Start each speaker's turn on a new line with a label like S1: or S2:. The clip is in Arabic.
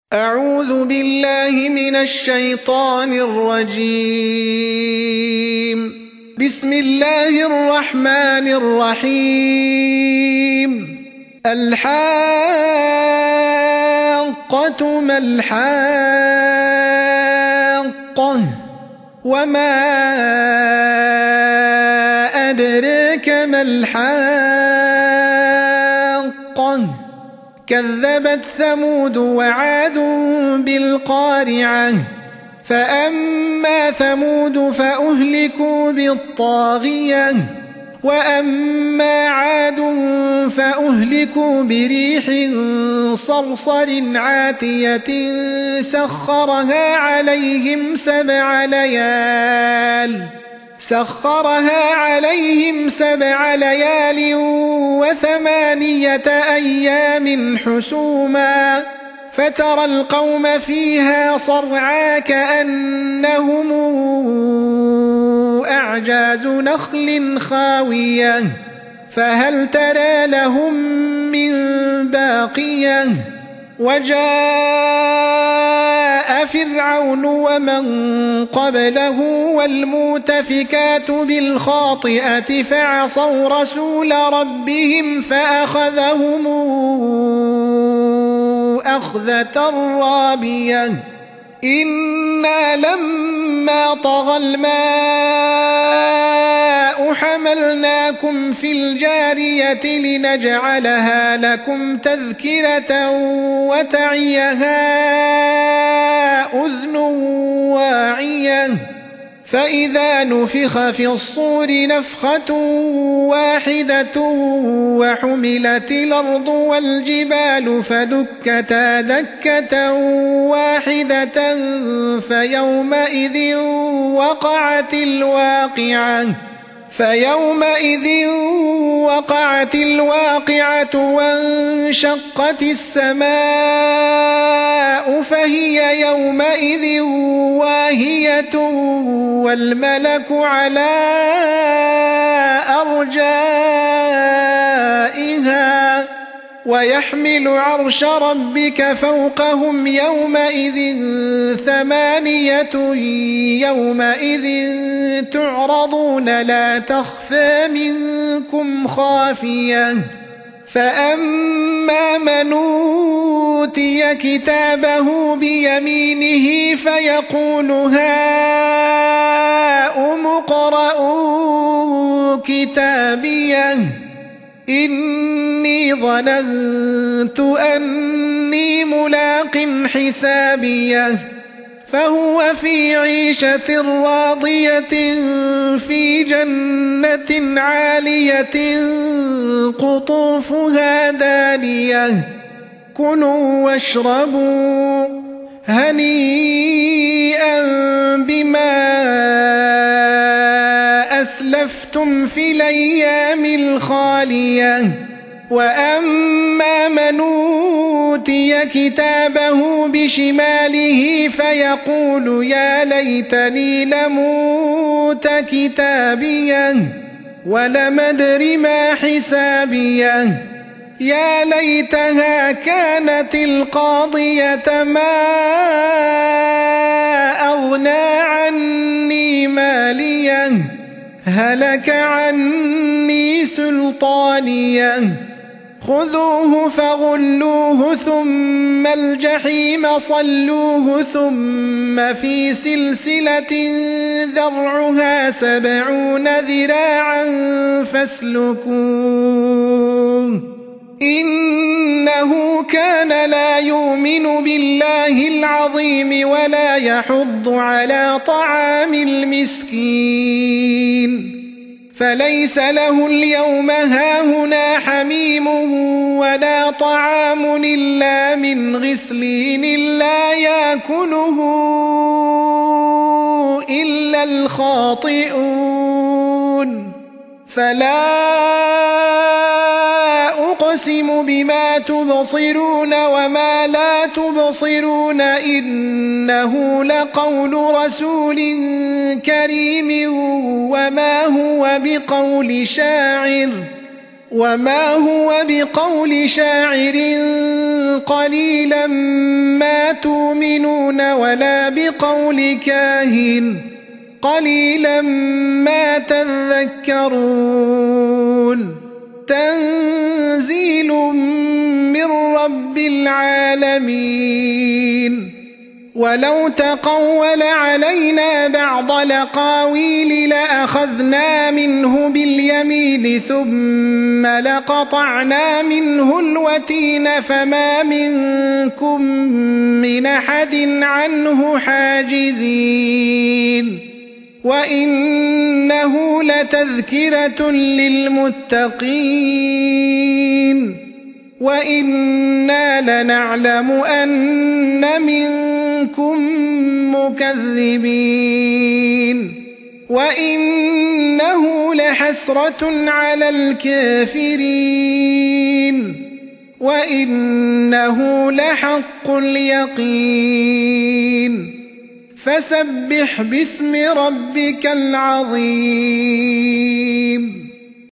S1: أعوذ بالله من الشيطان الرجيم. بسم الله الرحمن الرحيم. الحاقة ما الحاقة وما أدريك ما الحاقة كذبت ثمود وعاد بالقارعة فأما ثمود فأهلكوا بالطاغية وأما عاد فأهلكوا بريح صرصر عاتية سخرها عليهم سبع ليال وثمانية أيام حسوما فترى القوم فيها صرعى كأنهم أعجاز نخل خاوية فهل ترى لهم من باقية وجاء فرعون ومن قبله والمؤتفكات بالخاطئة فعصوا رسول ربهم فأخذهم أخذة رابية إنا لما طغى الماء حملناكم في الجارية لنجعلها لكم تذكرة وتعيها أذن واعية فإذا نفخ في الصور نفخة واحدة وحملت الأرض والجبال فدكتا دكة واحدة فيومئذ وقعت الواقعة وانشقت السماء فهي يومئذ واهية والملك على أرجائها ويحمل عرش ربك فوقهم يومئذ ثمانية يومئذ تعرضون لا تخفى منكم خافية فأما من أوتي كتابه بيمينه فيقول هاؤم اقرءوا كتابيه إني ظننت أني ملاق حسابيه فهو في عيشة راضية في جنة عالية قطوفها دانية كلوا واشربوا هنيئا بما أسلفتم في الأيام الخالية وأما من أوتي كتابه بشماله فيقول يا ليتني لموت كتابيه ولم أدر ما حسابيه يا ليتها كانت القاضية ما أغنى عني ماليه هلك عني سلطانيه خذوه فغلوه ثم الجحيم صلوه ثم في سلسلة ذرعها 70 ذراعا فاسلكوه إنه كان لا يؤمن بالله العظيم ولا يحض على طعام المسكين فليس له اليوم هاهنا حميم ولا طعام إلا من غسلين لا يأكله إلا الخاطئون فلا أقسم بما تبصرون وما لا تبصرون إنه لقول رسول كريم وما هو بقول شاعر قليلا ما تؤمنون ولا بقول كاهن قليلا ما تذكرون تنزيل من رب العالمين ولو تقول علينا بعض الأقاويل لأخذنا منه باليمين ثم لقطعنا منه الوتين فما منكم من أحد عنه حاجزين وإنه لتذكرة للمتقين وإنا لنعلم أن منكم مكذبين وإنه لحسرة على الكافرين وإنه لحق اليقين فسبح باسم ربك العظيم